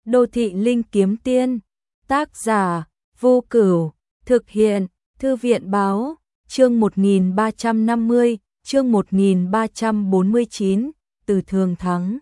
Đô thị linh kiếm tiên, tác giả, Vô Cửu, thực hiện, Thư viện báo, chương 1350, chương 1349, từ thường thắng.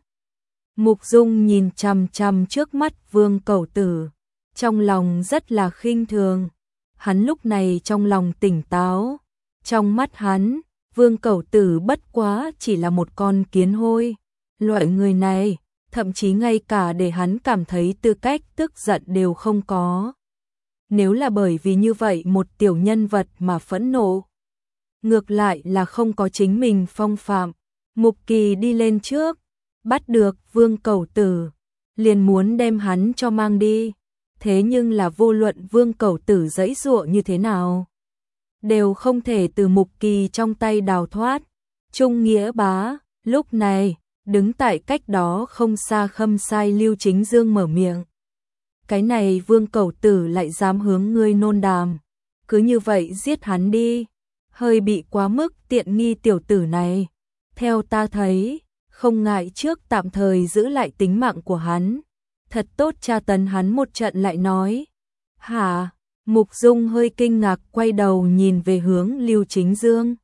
Mục Dung nhìn chằm chằm trước mắt Vương Cẩu Tử, trong lòng rất là khinh thường. Hắn lúc này trong lòng tỉnh táo, trong mắt hắn, Vương Cẩu Tử bất quá chỉ là một con kiến hôi. Loại người này, thậm chí ngay cả để hắn cảm thấy tư cách tức giận đều không có. Nếu là bởi vì như vậy một tiểu nhân vật mà phẫn nộ, ngược lại là không có chính mình phong phạm. Mục Kỳ đi lên trước, bắt được Vương Cẩu Tử, liền muốn đem hắn cho mang đi. Thế nhưng là vô luận Vương Cẩu Tử giãy giụa như thế nào, đều không thể từ Mục Kỳ trong tay đào thoát. Trung Nghĩa Bá, lúc này, đứng tại cách đó không xa Khâm Sai Lưu Chính Dương mở miệng. Cái này Vương Cẩu Tử lại dám hướng ngươi nôn đàm, cứ như vậy giết hắn đi, hơi bị quá mức tiện nghi tiểu tử này. Theo ta thấy, không ngại trước tạm thời giữ lại tính mạng của hắn, thật tốt tra tấn hắn một trận lại nói. Hả? Mục Dung hơi kinh ngạc quay đầu nhìn về hướng Lưu Chính Dương.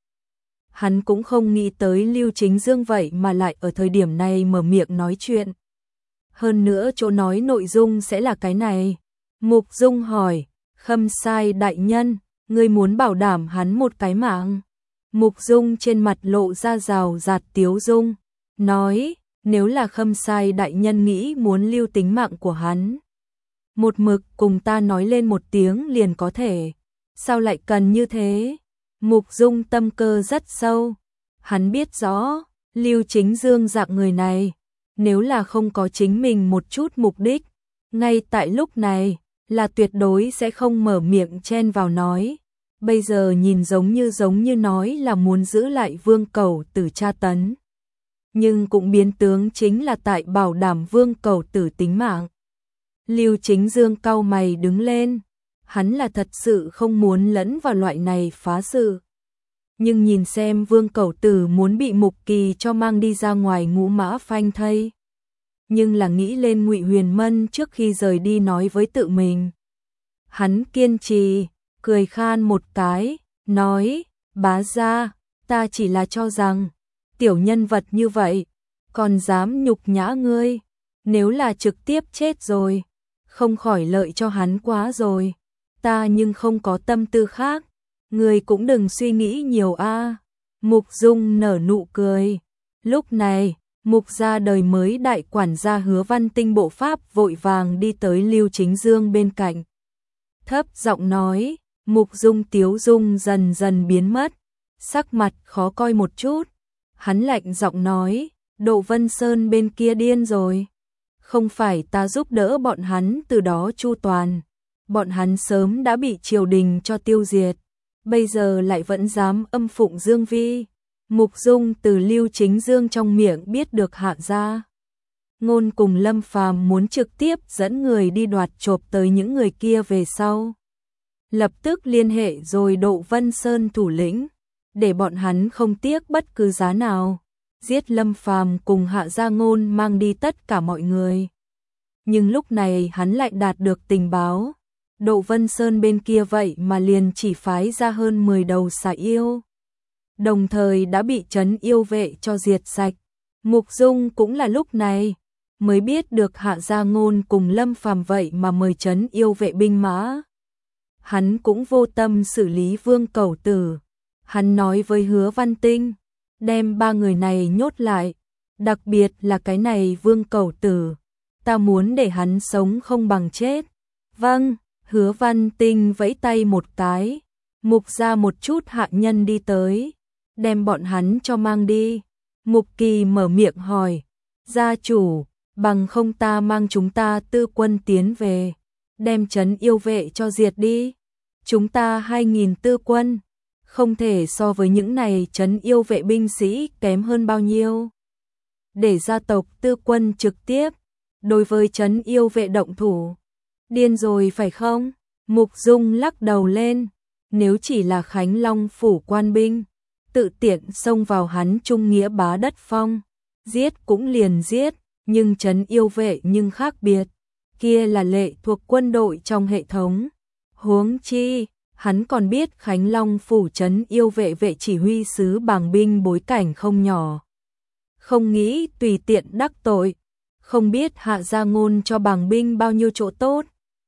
Hắn cũng không nghĩ tới Lưu Chính Dương vậy mà lại ở thời điểm này mở miệng nói chuyện. Hơn nữa chỗ nói nội dung sẽ là cái này. Mục Dung hỏi, Khâm Sai đại nhân, ngươi muốn bảo đảm hắn một cái mạng. Mục Dung trên mặt lộ ra rào rạt tiếu dung, nói, nếu là Khâm Sai đại nhân nghĩ muốn lưu tính mạng của hắn, một mực cùng ta nói lên một tiếng liền có thể, sao lại cần như thế? Mục Dung tâm cơ rất sâu, hắn biết rõ, Lưu Chính Dương dạng người này, nếu là không có chính mình một chút mục đích, ngay tại lúc này, là tuyệt đối sẽ không mở miệng chen vào nói. Bây giờ nhìn giống như nói là muốn giữ lại Vương Cẩu Tử tra tấn, nhưng cũng biến tướng chính là tại bảo đảm Vương Cẩu Tử tính mạng. Lưu Chính Dương cau mày đứng lên, hắn là thật sự không muốn lẫn vào loại này phá sự. Nhưng nhìn xem Vương Cẩu Tử muốn bị Mục Kỳ cho mang đi ra ngoài ngũ mã phanh thây. Nhưng là nghĩ lên Ngụy Huyền Mân trước khi rời đi nói với tự mình. Hắn kiên trì, cười khan một cái, nói, bá gia, ta chỉ là cho rằng, tiểu nhân vật như vậy, còn dám nhục nhã ngươi, nếu là trực tiếp chết rồi, không khỏi lợi cho hắn quá rồi, ta nhưng không có tâm tư khác, ngươi cũng đừng suy nghĩ nhiều a. Mục Dung nở nụ cười, lúc này, Mục gia đời mới đại quản gia Hứa Văn Tinh bộ pháp vội vàng đi tới Lưu Chính Dương bên cạnh. Thấp giọng nói, Mục Dung tiếu dung dần dần biến mất, sắc mặt khó coi một chút. Hắn lạnh giọng nói, Độ Vân Sơn bên kia điên rồi. Không phải ta giúp đỡ bọn hắn từ đó chu toàn. Bọn hắn sớm đã bị triều đình cho tiêu diệt. Bây giờ lại vẫn dám âm phụng Dương Vi. Mục Dung từ Lưu Chính Dương trong miệng biết được hạ gia ngôn cùng Lâm Phàm muốn trực tiếp dẫn người đi đoạt chộp tới những người kia về sau. Lập tức liên hệ rồi Độ Vân Sơn thủ lĩnh, để bọn hắn không tiếc bất cứ giá nào, giết Lâm Phàm cùng hạ gia ngôn mang đi tất cả mọi người. Nhưng lúc này hắn lại đạt được tình báo, Độ Vân Sơn bên kia vậy mà liền chỉ phái ra hơn 10 đầu xà yêu. Đồng thời đã bị trấn yêu vệ cho diệt sạch. Mục Dung cũng là lúc này mới biết được hạ gia ngôn cùng Lâm Phàm vậy mà mời trấn yêu vệ binh mã. Hắn cũng vô tâm xử lý Vương Cẩu Tử. Hắn nói với Hứa Văn Tinh, đem 3 người này nhốt lại, đặc biệt là cái này Vương Cẩu Tử, ta muốn để hắn sống không bằng chết. Vâng, Hứa Văn Tinh vẫy tay một cái, Mục ra một chút hạ nhân đi tới, đem bọn hắn cho mang đi. Mục Kỳ mở miệng hỏi, gia chủ, bằng không ta mang chúng ta tư quân tiến về, đem trấn yêu vệ cho diệt đi. Chúng ta 2000 tư quân, không thể so với những này trấn yêu vệ binh sĩ kém hơn bao nhiêu. Để gia tộc tư quân trực tiếp, đối với trấn yêu vệ động thủ. Điên rồi phải không? Mục Dung lắc đầu lên, nếu chỉ là Khánh Long phủ quan binh, tự tiện xông vào hắn Trung Nghĩa Bá đất phong, giết cũng liền giết, nhưng trấn yêu vệ nhưng khác biệt. kia là lệ thuộc quân đội trong hệ thống. Huống chi, hắn còn biết Khánh Long phủ trấn yêu vệ vệ chỉ huy sứ bàng binh bối cảnh không nhỏ. Không nghĩ tùy tiện đắc tội, không biết hạ ra ngôn cho bàng binh bao nhiêu chỗ tốt.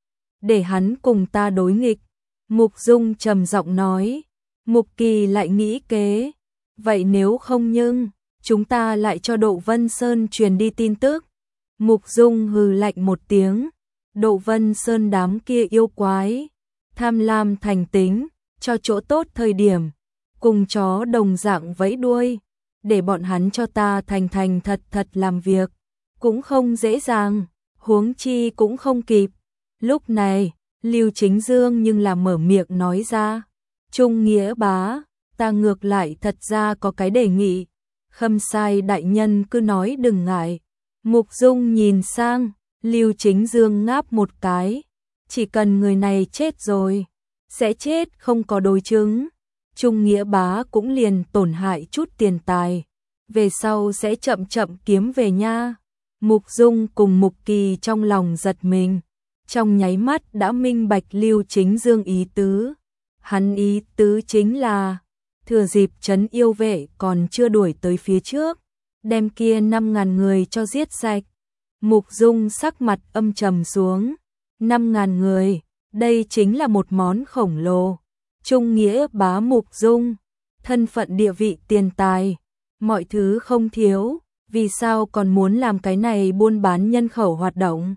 Để hắn cùng ta đối nghịch, Mục Dung trầm giọng nói. Mục Kỳ lại nghĩ kế, vậy nếu không nhưng, chúng ta lại cho Độ Vân Sơn truyền đi tin tức. Mục Dung hừ lạnh một tiếng, Độ Vân Sơn đám kia yêu quái, tham lam thành tính, cho chỗ tốt thời điểm, cùng chó đồng dạng vẫy đuôi, để bọn hắn cho ta thành thành thật thật làm việc, cũng không dễ dàng, huống chi cũng không kịp. Lúc này, Lưu Chính Dương nhưng là mở miệng nói ra, Trung Nghĩa bá, ta ngược lại thật ra có cái đề nghị, Khâm Sai đại nhân cứ nói đừng ngại. Mục Dung nhìn sang, Lưu Chính Dương ngáp một cái, chỉ cần người này chết rồi, sẽ chết không có đối chứng, Trung Nghĩa bá cũng liền tổn hại chút tiền tài, về sau sẽ chậm chậm kiếm về nha. Mục Dung cùng Mục Kỳ trong lòng giật mình, trong nháy mắt đã minh bạch Lưu Chính Dương ý tứ. Hắn ý tứ chính là, thừa dịp trấn yêu vệ còn chưa đuổi tới phía trước, đem kia 5.000 người cho giết sạch. Mục Dung sắc mặt âm trầm xuống, 5.000 người, đây chính là một món khổng lồ. Trung Nghĩa bá Mục Dung, thân phận địa vị tiền tài, mọi thứ không thiếu, vì sao còn muốn làm cái này buôn bán nhân khẩu hoạt động?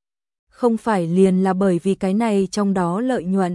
Không phải liền là bởi vì cái này trong đó lợi nhuận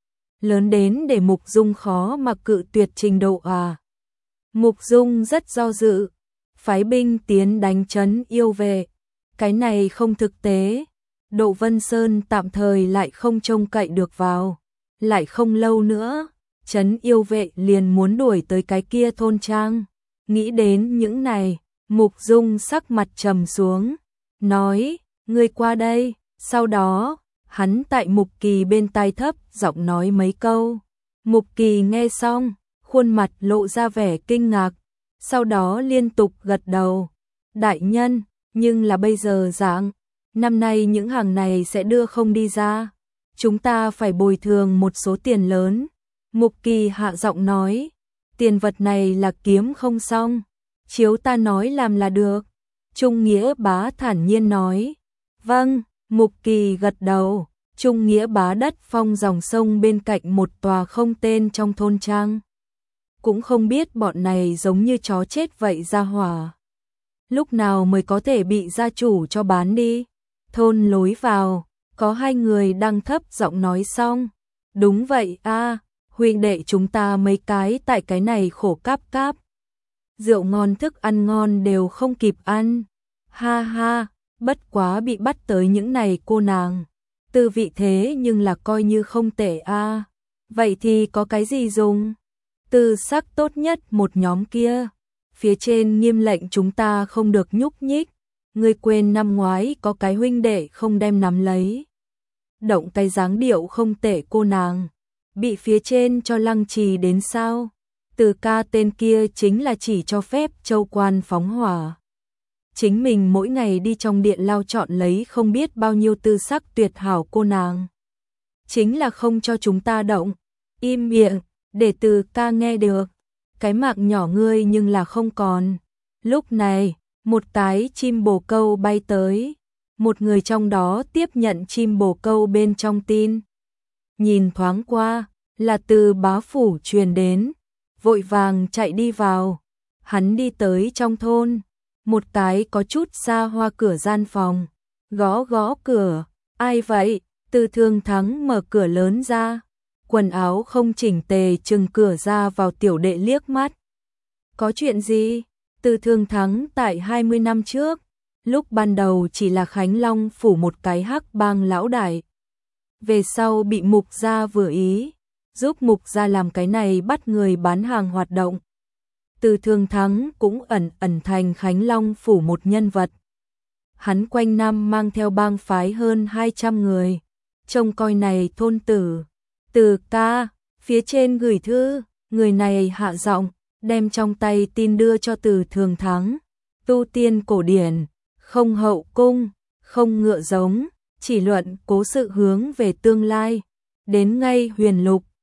lớn đến để Mục Dung khó mà cự tuyệt trình độ à? Mục Dung rất do dự, phái binh tiến đánh trấn yêu vệ, cái này không thực tế. Độ Vân Sơn tạm thời lại không trông cậy được vào, lại không lâu nữa, trấn yêu vệ liền muốn đuổi tới cái kia thôn trang. Nghĩ đến những này, Mục Dung sắc mặt trầm xuống, nói, ngươi qua đây. Sau đó, hắn tại Mục Kỳ bên tai thấp giọng nói mấy câu. Mục Kỳ nghe xong, khuôn mặt lộ ra vẻ kinh ngạc, sau đó liên tục gật đầu. Đại nhân, nhưng là bây giờ dạng, năm nay những hàng này sẽ đưa không đi ra, chúng ta phải bồi thường một số tiền lớn. Mục Kỳ hạ giọng nói, tiền vật này là kiếm không xong, chiếu ta nói làm là được. Trung Nghĩa bá thản nhiên nói, vâng. Mục Kỳ gật đầu. Trung Nghĩa bá đất phong dòng sông bên cạnh một tòa không tên trong thôn trang. Cũng không biết bọn này giống như chó chết vậy ra hỏa, lúc nào mới có thể bị gia chủ cho bán đi. Thôn lối vào, có hai người đang thấp giọng nói xong. Đúng vậy a, huynh đệ chúng ta mấy cái tại cái này khổ cáp cáp, rượu ngon thức ăn ngon đều không kịp ăn. Ha ha, bất quá bị bắt tới những này cô nàng, tư vị thế nhưng là coi như không tệ a. Vậy thì có cái gì dùng? Tư sắc tốt nhất một nhóm kia, phía trên nghiêm lệnh chúng ta không được nhúc nhích. Ngươi quên năm ngoái có cái huynh đệ không đem nắm lấy, động cái dáng điệu không tệ cô nàng, bị phía trên cho lăng trì đến sao? Từ ca tên kia chính là chỉ cho phép châu quan phóng hỏa, chính mình mỗi ngày đi trong điện lao chọn lấy không biết bao nhiêu tư sắc tuyệt hảo cô nàng, chính là không cho chúng ta động. Im miệng, để Từ ca nghe được, cái mạng nhỏ ngươi nhưng là không còn. Lúc này, một cái chim bồ câu bay tới, một người trong đó tiếp nhận chim bồ câu bên trong tin, nhìn thoáng qua, là từ bá phủ truyền đến, vội vàng chạy đi vào. Hắn đi tới trong thôn, một cái có chút xa hoa cửa gian phòng, gõ gõ cửa. Ai vậy? Từ Thương Thắng mở cửa lớn ra, quần áo không chỉnh tề chừng cửa ra vào tiểu đệ liếc mắt. Có chuyện gì? Từ Thương Thắng tại 20 năm trước, lúc ban đầu chỉ là Khánh Long phủ một cái hắc bang lão đại, về sau bị Mục gia vừa ý, giúp Mục gia làm cái này bắt người bán hàng hoạt động. Từ Thương Thắng cũng ẩn thành Khánh Long phủ một nhân vật. Hắn quanh năm mang theo bang phái hơn 200 người, trông coi này thôn tử. Từ ca, phía trên gửi thư, người này hạ giọng, đem trong tay tin đưa cho Từ Thương Thắng. Tu tiên cổ điển, không hậu cung, không ngựa giống, chỉ luận cố sự hướng về tương lai. Đến ngay huyền lục,